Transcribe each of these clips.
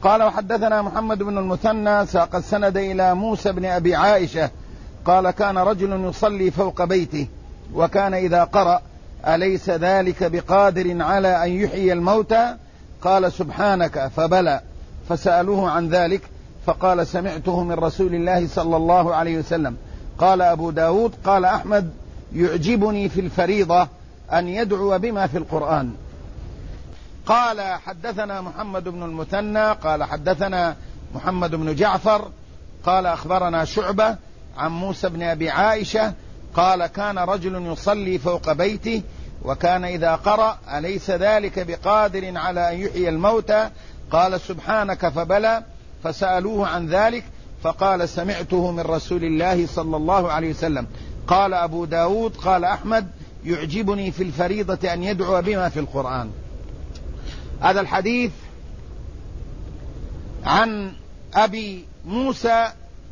قال وحدثنا محمد بن المثنى ساق السند إلى موسى بن أبي عائشة قال كان رجل يصلي فوق بيته وكان إذا قرأ أليس ذلك بقادر على أن يحيي الموتى قال سبحانك فبلى فسألوه عن ذلك فقال سمعته من رسول الله صلى الله عليه وسلم. قال أبو داود قال أحمد يعجبني في الفريضة أن يدعو بما في القرآن. قال حدثنا محمد بن المثنى قال حدثنا محمد بن جعفر قال أخبرنا شعبة عن موسى بن أبي عائشة قال كان رجل يصلي فوق بيته وكان إذا قرأ أليس ذلك بقادر على أن يحيي الموتى قال سبحانك فبلى فسألوه عن ذلك فقال سمعته من رسول الله صلى الله عليه وسلم. قال أبو داود قال أحمد يعجبني في الفريضة أن يدعو بما في القرآن. هذا الحديث عن أبي موسى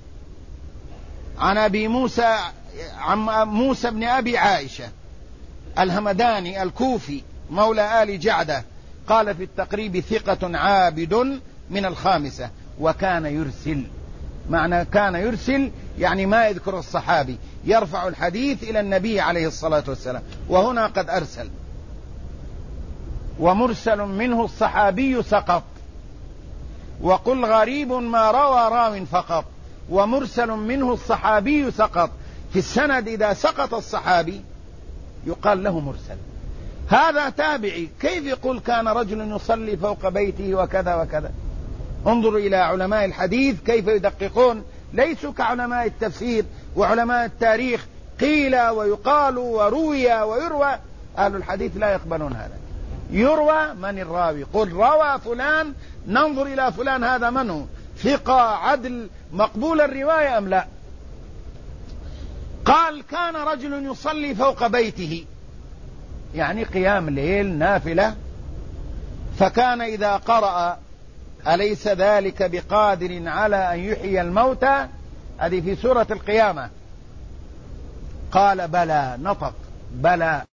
عن موسى بن أبي عائشة الهمداني الكوفي مولى آل جعدة قال في التقريب ثقة عابد من الخامسة وكان يرسل. معنى كان يرسل يعني ما يذكر الصحابي، يرفع الحديث إلى النبي عليه الصلاة والسلام، وهنا قد أرسل. ومرسل منه الصحابي سقط، وقل غريب ما روى راو فقط. ومرسل منه الصحابي سقط، في السند إذا سقط الصحابي يقال له مرسل. هذا تابعي كيف يقول كان رجل يصلي فوق بيته وكذا وكذا؟ انظروا إلى علماء الحديث كيف يدققون، ليسوا كعلماء التفسير وعلماء التاريخ قيل ويقال وروي ويروى. أهل الحديث لا يقبلون هذا. يروى من الراوي، قل روى فلان، ننظر إلى فلان هذا من هو، ثقة عدل مقبول الرواية أم لا. قال كان رجل يصلي فوق بيته يعني قيام ليل نافلة، فكان إذا قرأ أليس ذلك بقادر على أن يحيي الموتى، هذه في سورة القيامة، قال بلى، نطق بلى.